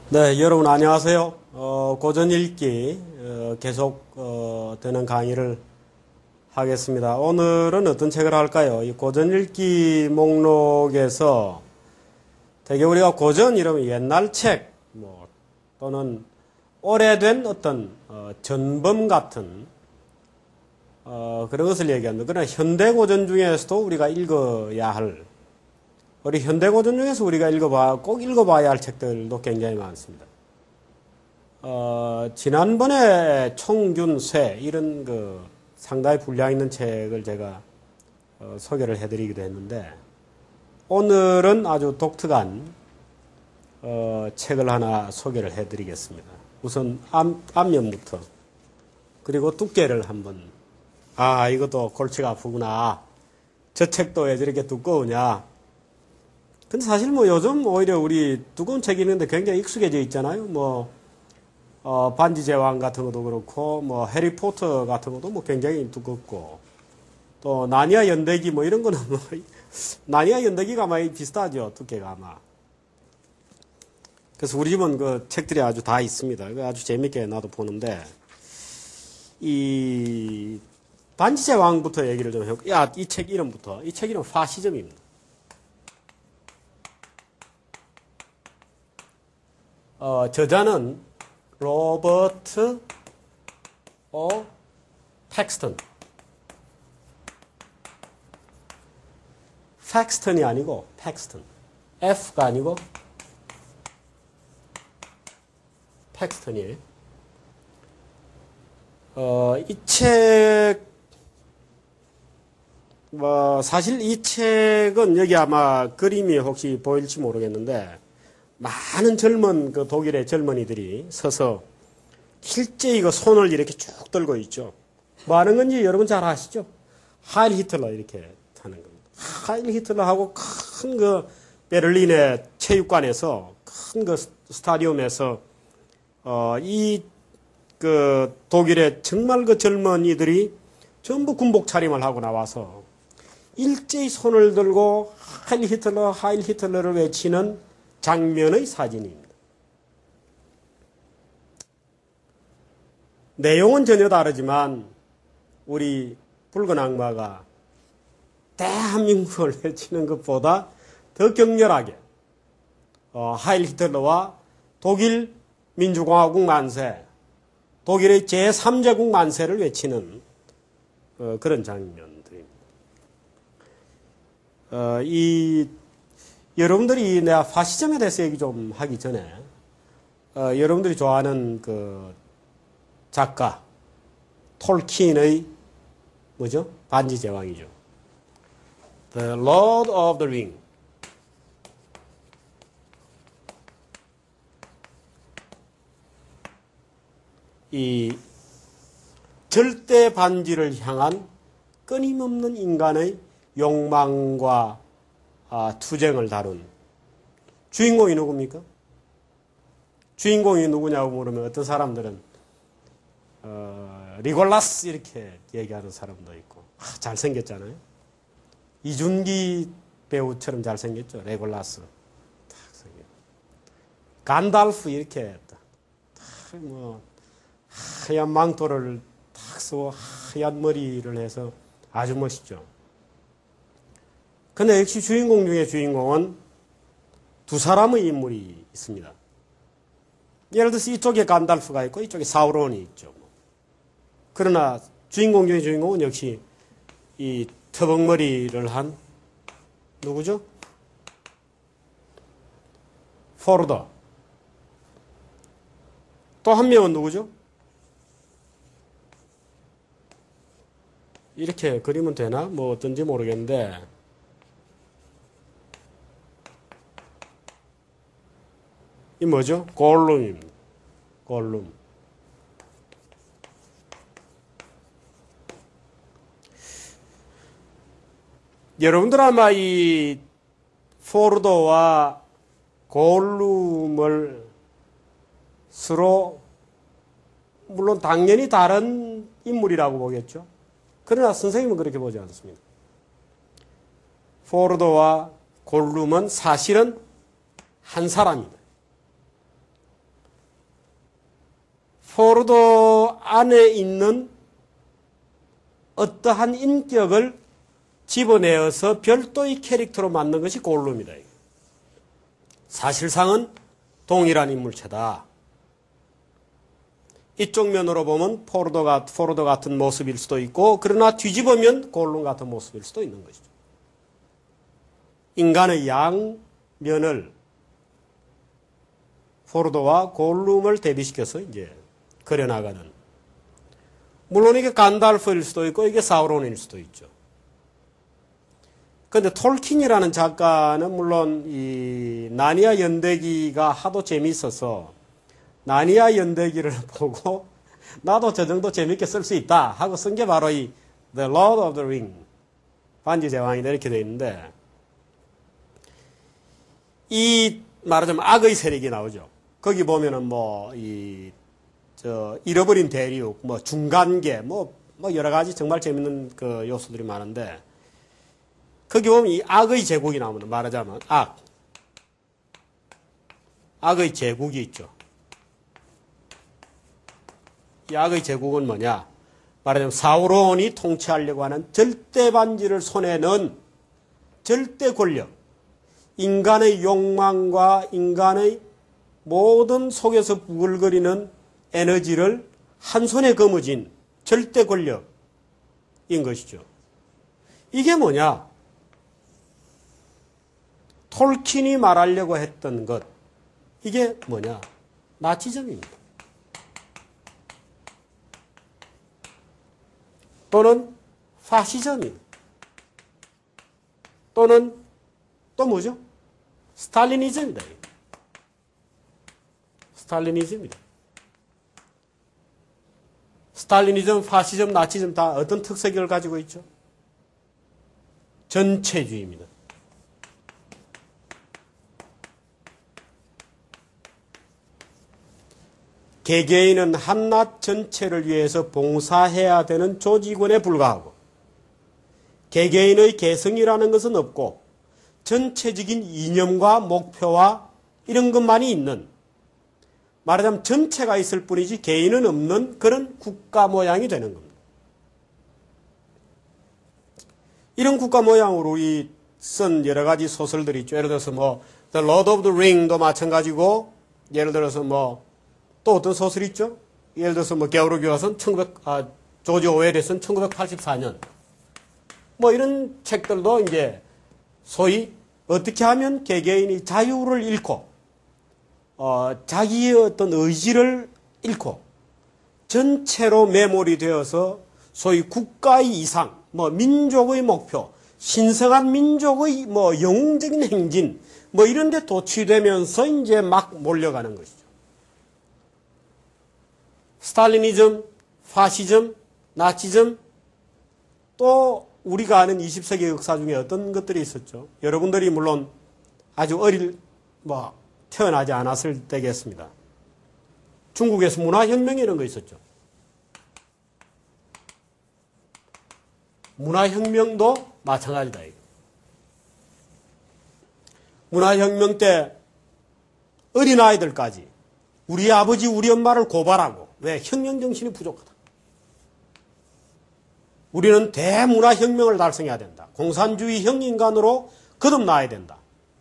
네, 여러분 안녕하세요. 고전 읽기 계속 되는 강의를 하겠습니다. 오늘은 어떤 책을 할까요? 이 고전 읽기 목록에서 되게 우리가 고전 이러면 옛날 책, 또는 오래된 어떤 전범 같은 그런 것을 얘기합니다. 그러나 현대 고전 중에서도 우리가 읽어야 할 우리 현대고전 중에서 우리가 꼭 읽어봐야 할 책들도 굉장히 많습니다. 지난번에 총균쇠, 이런 상당히 분량 있는 책을 제가 소개를 해드리기도 했는데, 오늘은 아주 독특한 책을 하나 소개를 해드리겠습니다. 우선 앞면부터, 그리고 두께를 한번, 이것도 골치가 아프구나. 저 책도 왜 저렇게 두꺼우냐. 근데 사실 요즘 오히려 우리 두꺼운 책이 있는데 굉장히 익숙해져 있잖아요. 반지 제왕 같은 것도 그렇고, 해리포터 같은 것도 굉장히 두껍고, 또 나니아 연대기 이런 거는 나니아 연대기가 아마 비슷하죠. 두께가 아마. 그래서 우리 집은 그 책들이 아주 다 있습니다. 아주 재밌게 나도 보는데, 이 반지 제왕부터 얘기를 좀 해볼게요. 이 책 이름부터. 이 책 이름 파시즘입니다. 저자는 로버트 O. 팩스턴. 팩스턴이 아니고 팩스턴. F가 아니고 팩스턴이에요. 이 책, 사실 이 책은 여기 아마 그림이 혹시 보일지 모르겠는데, 많은 젊은 독일의 젊은이들이 서서 실제 손을 이렇게 쭉 들고 있죠. 뭐 하는 건지 여러분 잘 아시죠? 하일 히틀러 이렇게 하는 겁니다. 하일 히틀러하고 큰 베를린의 체육관에서 큰 스타디움에서 이 독일의 정말 젊은이들이 전부 군복 차림을 하고 나와서 일제히 손을 들고 하일 히틀러를 외치는 장면의 사진입니다. 내용은 전혀 다르지만 우리 붉은 악마가 대한민국을 외치는 것보다 더 격렬하게 하일 히틀러와 독일 민주공화국 만세, 독일의 제3제국 만세를 외치는 그런 장면들입니다. 여러분들이 내가 파시즘에 대해서 얘기 좀 하기 전에 여러분들이 좋아하는 작가 톨킨의 뭐죠? 반지 제왕이죠. The Lord of the Ring. 이 절대 반지를 향한 끊임없는 인간의 욕망과 투쟁을 다룬 주인공이 누굽니까? 주인공이 누구냐고 물으면 어떤 사람들은 리골라스 이렇게 얘기하는 사람도 있고, 잘생겼잖아요. 이준기 배우처럼 잘생겼죠. 레골라스 딱 생겼. 간달프 이렇게 하얀 망토를 딱 쓰고 하얀 머리를 해서 아주 멋있죠. 근데 역시 주인공 중에 주인공은 두 사람의 인물이 있습니다. 예를 들어서 이쪽에 간달프가 있고 이쪽에 사우론이 있죠. 그러나 주인공 중에 주인공은 역시 이 터벅머리를 한 누구죠? 포르더. 또 한 명은 누구죠? 이렇게 그리면 되나? 어떤지 모르겠는데, 이 뭐죠? 골룸입니다. 골룸. 여러분들 아마 이 포르도와 골룸을 서로 물론 당연히 다른 인물이라고 보겠죠. 그러나 선생님은 그렇게 보지 않습니다. 포르도와 골룸은 사실은 한 사람입니다. 포르도 안에 있는 어떠한 인격을 집어내어서 별도의 캐릭터로 만든 것이 골룸이다. 사실상은 동일한 인물체다. 이쪽 면으로 보면 포르도 같은 모습일 수도 있고, 그러나 뒤집으면 골룸 같은 모습일 수도 있는 것이죠. 인간의 양면을 포르도와 골룸을 대비시켜서 이제 그려나가는. 물론 이게 간달프일 수도 있고, 이게 사우론일 수도 있죠. 근데 톨킨이라는 작가는 물론 이 나니아 연대기가 하도 재미있어서 나니아 연대기를 보고 나도 저 정도 재밌게 쓸 수 있다 하고 쓴 게 바로 이 The Lord of the Ring, 반지 제왕이다 이렇게 되어 있는데, 이 말하자면 악의 세력이 나오죠. 거기 보면은 뭐 잃어버린 대륙, 뭐 중간계, 뭐 여러 가지 정말 재밌는 그 요소들이 많은데, 거기 보면 이 악의 제국이 나옵니다. 말하자면 악의 제국이 있죠. 이 악의 제국은 뭐냐? 말하자면 사우론이 통치하려고 하는 절대 반지를 손에 넣은 절대 권력, 인간의 욕망과 인간의 모든 속에서 부글거리는 에너지를 한 손에 거머쥔 절대 권력인 것이죠. 이게 뭐냐? 톨킨이 말하려고 했던 것, 이게 뭐냐? 나치즘입니다. 또는 파시즘입니다. 또는 또 뭐죠? 스탈리니즘이다. 스탈리니즘이다. 스탈리니즘, 파시즘, 나치즘 다 어떤 특색을 가지고 있죠? 전체주의입니다. 개개인은 한낱 전체를 위해서 봉사해야 되는 조직원에 불과하고, 개개인의 개성이라는 것은 없고 전체적인 이념과 목표와 이런 것만이 있는, 말하자면 전체가 있을 뿐이지 개인은 없는 그런 국가 모양이 되는 겁니다. 이런 국가 모양으로 이 쓴 여러 가지 소설들이 있죠. 예를 들어서 뭐 The Lord of the Ring도 마찬가지고, 예를 들어서 뭐 또 어떤 소설이 있죠? 예를 들어서 뭐 게오르 교화선 조지 오웰에서는 1984년 뭐 이런 책들도 이제 소위 어떻게 하면 개개인이 자유를 잃고 자기의 어떤 의지를 잃고 전체로 매몰이 되어서 소위 국가의 이상, 뭐 민족의 목표, 신성한 민족의 뭐 영웅적인 행진, 뭐 이런 데 도취되면서 이제 막 몰려가는 것이죠. 스탈리니즘, 파시즘, 나치즘, 또 우리가 아는 20세기 역사 중에 어떤 것들이 있었죠. 여러분들이 물론 아주 태어나지 않았을 때겠습니다. 중국에서 문화혁명이 이런 거 있었죠. 문화혁명도 마찬가지다. 문화혁명 때 어린아이들까지 우리 아버지, 우리 엄마를 고발하고, 왜? 혁명정신이 부족하다. 우리는 대문화혁명을 달성해야 된다. 공산주의 형인간으로 거듭나야 된다.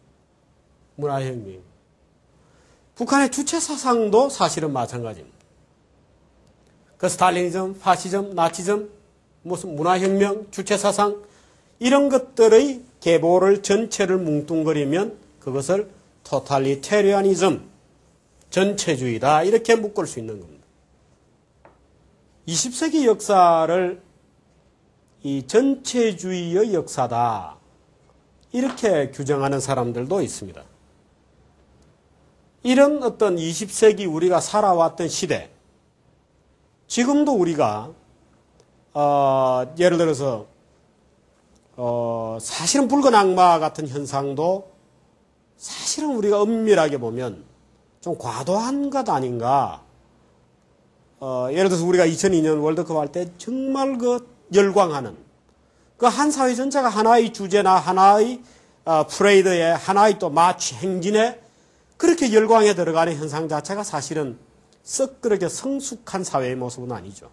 문화혁명. 북한의 주체사상도 사실은 마찬가지입니다. 그 스탈리니즘, 파시즘, 나치즘, 무슨 문화혁명, 주체사상, 이런 것들의 계보를 전체를 뭉뚱거리면 그것을 토탈리테리아니즘, 전체주의다. 이렇게 묶을 수 있는 겁니다. 20세기 역사를 이 전체주의의 역사다. 이렇게 규정하는 사람들도 있습니다. 이런 어떤 20세기 우리가 살아왔던 시대, 지금도 우리가 예를 들어서 사실은 붉은 악마 같은 현상도 사실은 우리가 엄밀하게 보면 좀 과도한 것 아닌가. 예를 들어서 우리가 2002년 월드컵 할 때 정말 열광하는 그 한 사회 전체가 하나의 주제나 하나의 프레이드에 하나의 또 마치 행진에 그렇게 열광에 들어가는 현상 자체가 사실은 썩 그렇게 성숙한 사회의 모습은 아니죠.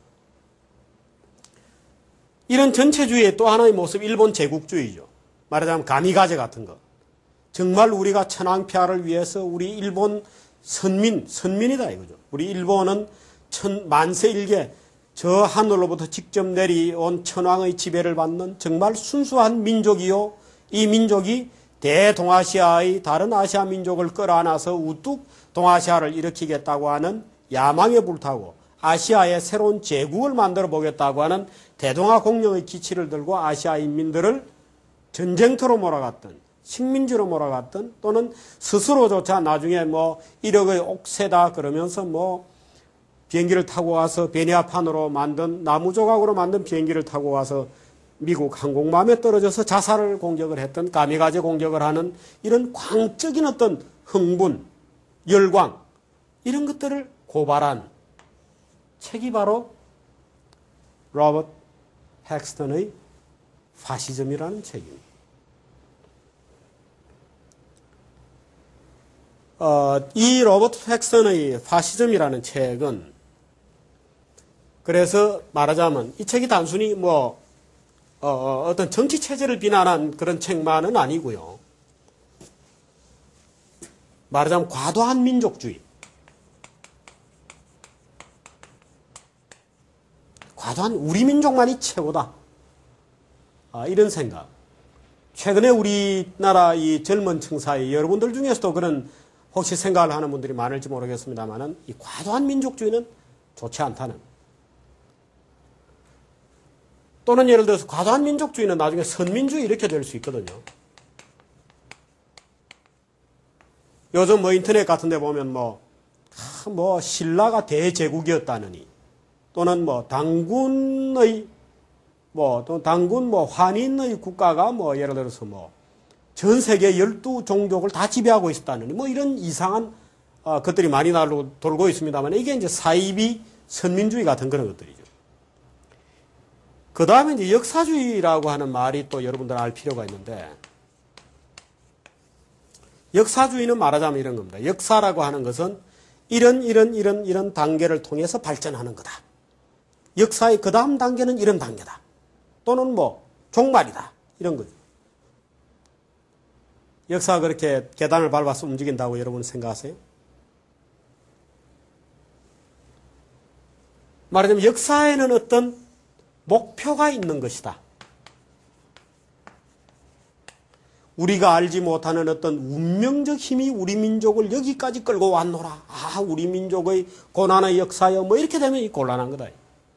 이런 전체주의의 또 하나의 모습, 일본 제국주의죠. 말하자면 가미가제 같은 것. 정말 우리가 천황폐하를 위해서 우리 일본 선민이다 이거죠. 우리 일본은 만세일계 저 하늘로부터 직접 내려온 천황의 지배를 받는 정말 순수한 민족이요. 이 민족이 대동아시아의 다른 아시아 민족을 끌어안아서 우뚝 동아시아를 일으키겠다고 하는 야망에 불타고 아시아의 새로운 제국을 만들어 보겠다고 하는 대동아 공영의 기치를 들고 아시아 인민들을 전쟁터로 몰아갔던 식민지로 몰아갔던 또는 스스로조차 나중에 뭐 1억의 옥새다 그러면서 뭐 비행기를 타고 와서 베니아판으로 만든 나무 조각으로 만든 비행기를 타고 와서 미국 항공모함에 떨어져서 자살을 공격을 했던 가미가제 공격을 하는 이런 광적인 어떤 흥분, 열광 이런 것들을 고발한 책이 바로 로버트 헥스턴의 파시즘이라는 책입니다. 이 로버트 헥스턴의 파시즘이라는 책은 그래서 말하자면 이 책이 단순히 어떤 정치 체제를 비난한 그런 책만은 아니고요. 말하자면 과도한 민족주의, 과도한 우리 민족만이 최고다. 이런 생각. 최근에 우리나라 이 젊은 층 사이 여러분들 중에서도 그런 혹시 생각을 하는 분들이 많을지 모르겠습니다만은 이 과도한 민족주의는 좋지 않다는. 또는 예를 들어서 과도한 민족주의는 나중에 선민주의 이렇게 될 수 있거든요. 요즘 인터넷 같은 데 보면 신라가 대제국이었다느니 또는 당군의 환인의 국가가 예를 들어서 전 세계 12종족을 다 지배하고 있었다느니 이런 이상한 것들이 많이 돌고 있습니다만 이게 이제 사이비 선민주의 같은 그런 것들이죠. 그 다음에 이제 역사주의라고 하는 말이 또 여러분들 알 필요가 있는데, 역사주의는 말하자면 이런 겁니다. 역사라고 하는 것은 이런 단계를 통해서 발전하는 거다. 역사의 그 다음 단계는 이런 단계다. 또는 종말이다. 이런 거죠. 역사가 그렇게 계단을 밟아서 움직인다고 여러분 생각하세요? 말하자면 역사에는 어떤 목표가 있는 것이다. 우리가 알지 못하는 어떤 운명적 힘이 우리 민족을 여기까지 끌고 왔노라. 우리 민족의 고난의 역사여. 이렇게 되면 이 곤란한 거다.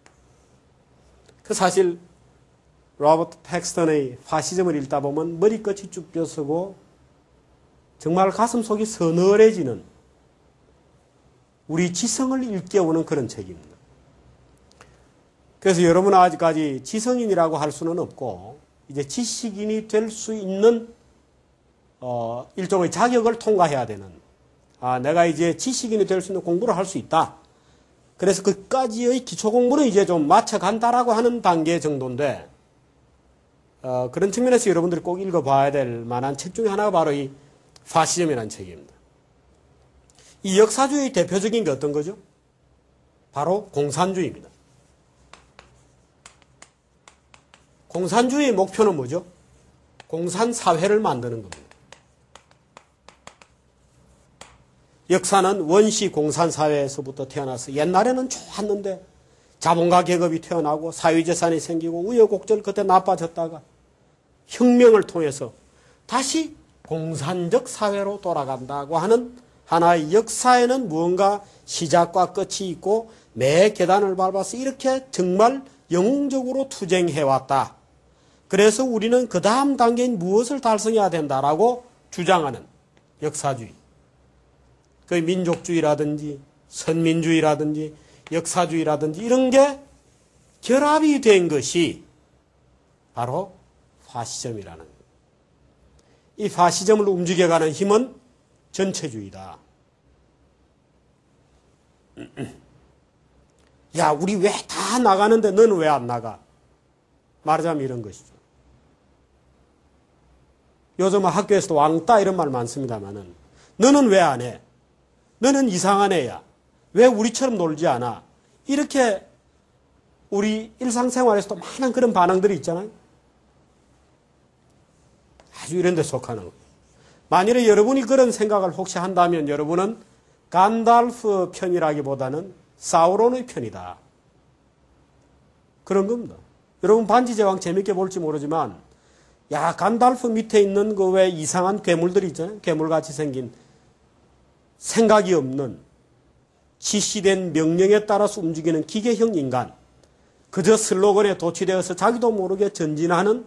사실 로버트 헥스턴의 파시즘을 읽다 보면 머리끝이 쭉 펴서고 정말 가슴속이 서늘해지는 우리 지성을 일깨우는 그런 책입니다. 그래서 여러분은 아직까지 지성인이라고 할 수는 없고 이제 지식인이 될 수 있는 일종의 자격을 통과해야 되는 내가 이제 지식인이 될 수 있는 공부를 할 수 있다. 그래서 그까지의 기초 공부는 이제 좀 맞춰간다라고 하는 단계 정도인데 그런 측면에서 여러분들이 꼭 읽어봐야 될 만한 책 중에 하나가 바로 이 파시즘이라는 책입니다. 이 역사주의 대표적인 게 어떤 거죠? 바로 공산주의입니다. 공산주의의 목표는 뭐죠? 공산사회를 만드는 겁니다. 역사는 원시 공산사회에서부터 태어나서 옛날에는 좋았는데 자본가 계급이 태어나고 사유재산이 생기고 우여곡절 그때 나빠졌다가 혁명을 통해서 다시 공산적 사회로 돌아간다고 하는 하나의 역사에는 무언가 시작과 끝이 있고 매 계단을 밟아서 이렇게 정말 영웅적으로 투쟁해왔다. 그래서 우리는 그 다음 단계인 무엇을 달성해야 된다라고 주장하는 역사주의. 그 민족주의라든지 선민주의라든지 역사주의라든지 이런 게 결합이 된 것이 바로 파시즘이라는 거예요. 이 파시즘을 움직여가는 힘은 전체주의다. 야, 우리 왜 다 나가는데 너는 왜 안 나가? 말하자면 이런 것이죠. 요즘 학교에서도 왕따 이런 말 많습니다만은 너는 왜 안 해? 너는 이상한 애야. 왜 우리처럼 놀지 않아? 이렇게 우리 일상생활에서도 많은 그런 반응들이 있잖아요. 아주 이런 데 속하는 거예요. 만일에 여러분이 그런 생각을 혹시 한다면 여러분은 간달프 편이라기보다는 사우론의 편이다. 그런 겁니다. 여러분 반지제왕 재밌게 볼지 모르지만 야 간달프 밑에 있는 그 왜 이상한 괴물들이 있잖아요. 괴물같이 생긴 생각이 없는 지시된 명령에 따라서 움직이는 기계형 인간. 그저 슬로건에 도취되어서 자기도 모르게 전진하는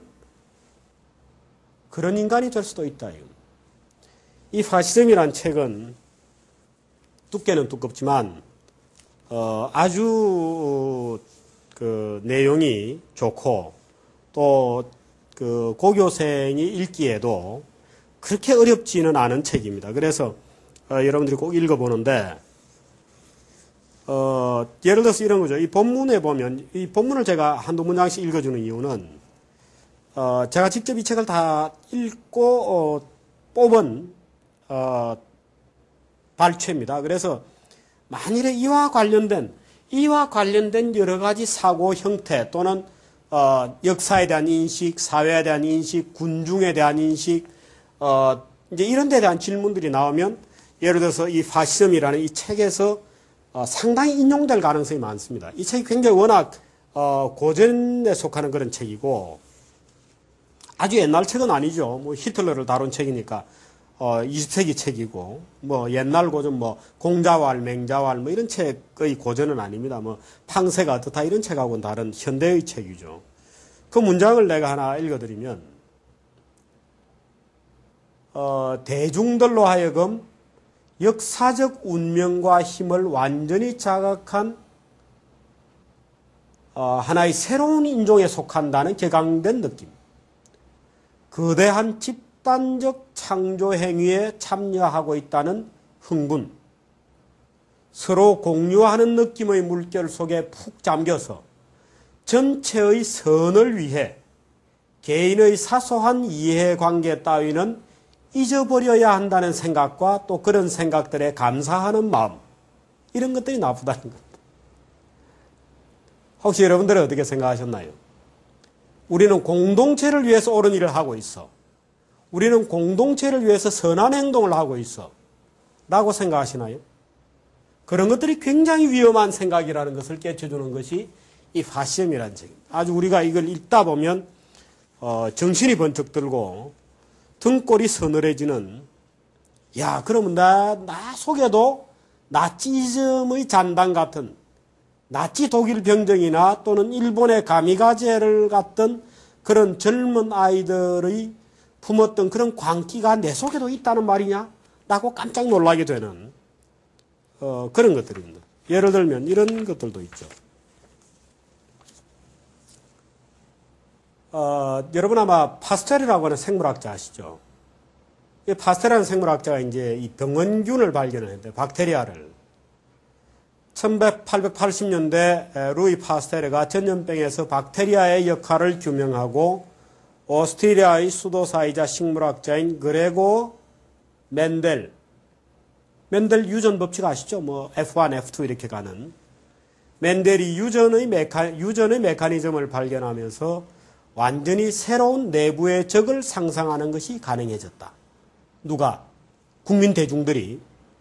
그런 인간이 될 수도 있다. 이 파시즘이란 책은 두께는 두껍지만 아주 그 내용이 좋고 또 그 고교생이 읽기에도 그렇게 어렵지는 않은 책입니다. 그래서 여러분들이 꼭 읽어보는데 예를 들어서 이런 거죠. 이 본문에 보면 이 본문을 제가 한두 문장씩 읽어주는 이유는 제가 직접 이 책을 다 읽고 뽑은 발췌입니다. 그래서 만일에 이와 관련된 여러 가지 사고 형태 또는 역사에 대한 인식, 사회에 대한 인식, 군중에 대한 인식, 이제 이런 데 대한 질문들이 나오면 예를 들어서 이 파시즘이라는 이 책에서 상당히 인용될 가능성이 많습니다. 이 책이 굉장히 워낙 고전에 속하는 그런 책이고 아주 옛날 책은 아니죠. 뭐 히틀러를 다룬 책이니까 20세기 책이고 뭐 옛날 고전 뭐 공자왈, 맹자왈 뭐 이런 책의 고전은 아닙니다. 뭐 팡세가 어떻다 이런 책하고는 다른 현대의 책이죠. 그 문장을 내가 하나 읽어드리면 대중들로 하여금 역사적 운명과 힘을 완전히 자각한 하나의 새로운 인종에 속한다는 격앙된 느낌. 거대한 집단적 창조 행위에 참여하고 있다는 흥분. 서로 공유하는 느낌의 물결 속에 푹 잠겨서 전체의 선을 위해 개인의 사소한 이해관계 따위는 잊어버려야 한다는 생각과 또 그런 생각들에 감사하는 마음, 이런 것들이 나쁘다는 겁니다. 혹시 여러분들은 어떻게 생각하셨나요? 우리는 공동체를 위해서 옳은 일을 하고 있어. 우리는 공동체를 위해서 선한 행동을 하고 있어. 라고 생각하시나요? 그런 것들이 굉장히 위험한 생각이라는 것을 깨쳐주는 것이 이 파시즘이라는 책입니다. 아주 우리가 이걸 읽다 보면 정신이 번쩍 들고 등골이 서늘해지는, 야, 그러면 나 속에도 나치즘의 잔당 같은, 나치 독일 병정이나 또는 일본의 가미가제를 같은 그런 젊은 아이들의 품었던 그런 광기가 내 속에도 있다는 말이냐? 라고 깜짝 놀라게 되는 그런 것들입니다. 예를 들면 이런 것들도 있죠. 여러분 아마 파스텔이라고 하는 생물학자 아시죠? 이 파스텔이라는 생물학자가 이제 이 병원균을 발견을 했는데, 박테리아를. 1880년대 루이 파스텔가 전염병에서 박테리아의 역할을 규명하고 오스트리아의 수도사이자 식물학자인 그레고 맨델 유전 법칙 아시죠? 뭐 F1, F2 이렇게 가는 맨델이 유전의 메커니즘을 발견하면서 완전히 새로운 내부의 적을 상상하는 것이 가능해졌다. 누가? 국민 대중들이.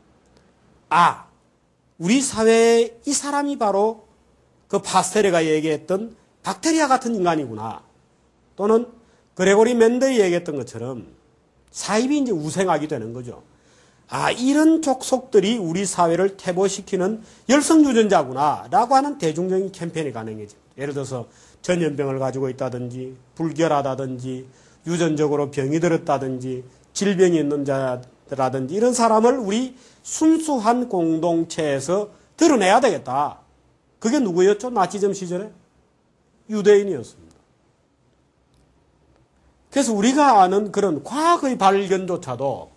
우리 사회에 이 사람이 바로 그 파스텔레가 얘기했던 박테리아 같은 인간이구나. 또는 그레고리 맨델이 얘기했던 것처럼 사입이 이제 우생하게 되는 거죠. 이런 족속들이 우리 사회를 퇴보시키는 열성유전자구나 라고 하는 대중적인 캠페인이 가능해집니다. 예를 들어서 전염병을 가지고 있다든지 불결하다든지 유전적으로 병이 들었다든지 질병이 있는 자라든지 이런 사람을 우리 순수한 공동체에서 드러내야 되겠다. 그게 누구였죠? 나치즘 시절에? 유대인이었습니다. 그래서 우리가 아는 그런 과학의 발견조차도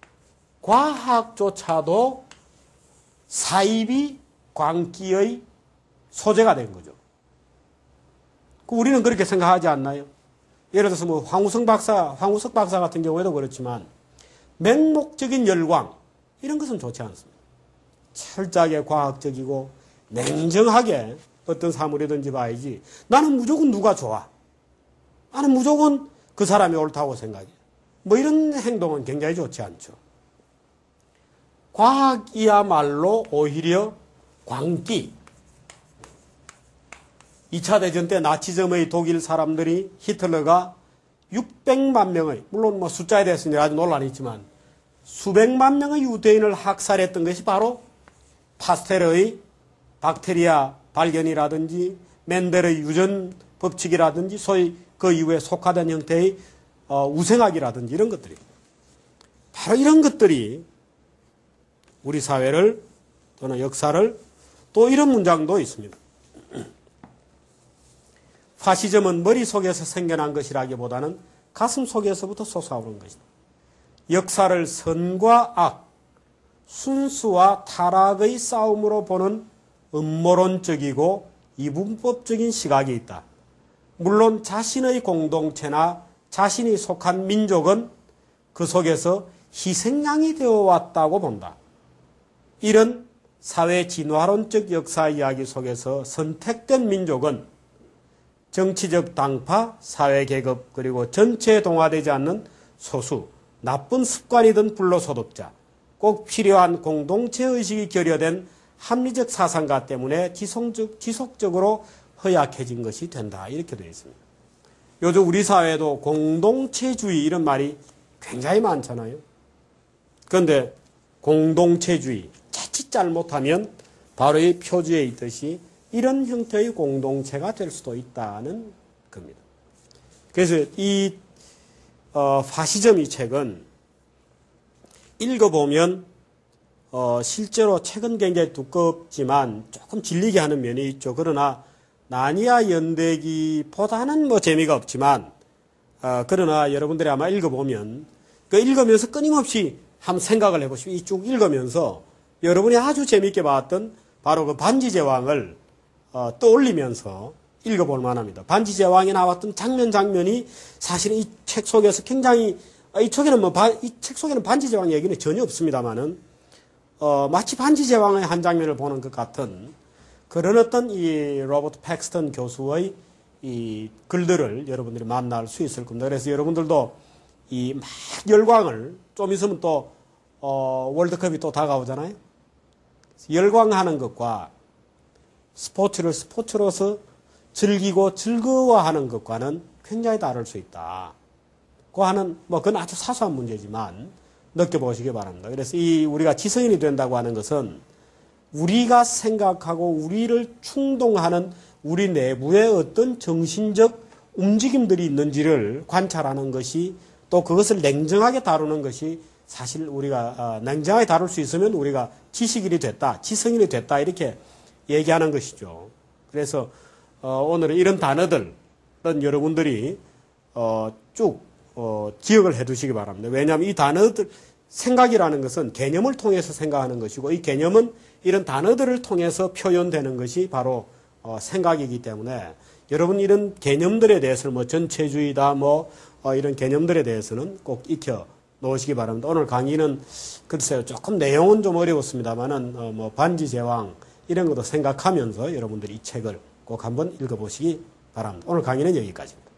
과학조차도 사이비 광기의 소재가 된 거죠. 우리는 그렇게 생각하지 않나요? 예를 들어서 뭐 황우석 박사 같은 경우에도 그렇지만 맹목적인 열광 이런 것은 좋지 않습니다. 철저하게 과학적이고 냉정하게 어떤 사물이든지 봐야지 나는 무조건 누가 좋아. 나는 무조건 그 사람이 옳다고 생각해. 뭐 이런 행동은 굉장히 좋지 않죠. 과학이야말로 오히려 광기. 2차 대전 때 나치즘의 독일 사람들이 히틀러가 600만 명의, 물론 뭐 숫자에 대해서는 아주 논란이 있지만 수백만 명의 유대인을 학살했던 것이 바로 파스텔의 박테리아 발견이라든지 멘델의 유전 법칙이라든지 소위 그 이후에 속화된 형태의 우생학이라든지 이런 것들이 바로 이런 것들이 우리 사회를 또는 역사를 또 이런 문장도 있습니다. 파시즘은 머릿속에서 생겨난 것이라기보다는 가슴 속에서부터 솟아오른 것이다. 역사를 선과 악, 순수와 타락의 싸움으로 보는 음모론적이고 이분법적인 시각이 있다. 물론 자신의 공동체나 자신이 속한 민족은 그 속에서 희생양이 되어 왔다고 본다. 이런 사회 진화론적 역사 이야기 속에서 선택된 민족은 정치적 당파, 사회계급 그리고 전체에 동화되지 않는 소수, 나쁜 습관이든 불로소득자, 꼭 필요한 공동체의식이 결여된 합리적 사상가 때문에 지속적으로 허약해진 것이 된다. 이렇게 되어 있습니다. 요즘 우리 사회에도 공동체주의 이런 말이 굉장히 많잖아요. 그런데 공동체주의, 자칫 잘못하면 바로 이 표지에 있듯이 이런 형태의 공동체가 될 수도 있다는 겁니다. 그래서 이 파시즘 이 책은 읽어보면 실제로 책은 굉장히 두껍지만 조금 질리게 하는 면이 있죠. 그러나 나니아 연대기보다는 뭐 재미가 없지만 그러나 여러분들이 아마 읽어보면 그 읽으면서 끊임없이 한번 생각을 해보시고 이 쭉 읽으면서 여러분이 아주 재미있게 봤던 바로 그 반지제왕을 떠올리면서 읽어볼 만합니다. 반지제왕에 나왔던 장면이 사실은 이 책 속에서 굉장히 이 책 속에는 반지제왕 얘기는 전혀 없습니다만은 마치 반지제왕의 한 장면을 보는 것 같은 그런 어떤 이 로버트 팩스턴 교수의 이 글들을 여러분들이 만날 수 있을 겁니다. 그래서 여러분들도 이 막 열광을 좀 있으면 또 월드컵이 또 다가오잖아요. 열광하는 것과 스포츠를 스포츠로서 즐기고 즐거워하는 것과는 굉장히 다를 수 있다. 그 하는 그건 아주 사소한 문제지만 느껴보시기 바랍니다. 그래서 우리가 지성인이 된다고 하는 것은 우리가 생각하고 우리를 충동하는 우리 내부에 어떤 정신적 움직임들이 있는지를 관찰하는 것이 또 그것을 냉정하게 다루는 것이 사실 우리가 냉정하게 다룰 수 있으면 우리가 지식인이 됐다, 지성인이 됐다 이렇게 얘기하는 것이죠. 그래서 오늘은 이런 단어들은 여러분들이 쭉 기억을 해 두시기 바랍니다. 왜냐하면 이 단어들 생각이라는 것은 개념을 통해서 생각하는 것이고 이 개념은 이런 단어들을 통해서 표현되는 것이 바로 생각이기 때문에 여러분 이런 개념들에 대해서는 뭐 전체주의다 이런 개념들에 대해서는 꼭 익혀 놓으시기 바랍니다. 오늘 강의는 글쎄요 조금 내용은 좀 어려웠습니다만은 반지제왕 이런 것도 생각하면서 여러분들이 이 책을 꼭 한번 읽어보시기 바랍니다. 오늘 강의는 여기까지입니다.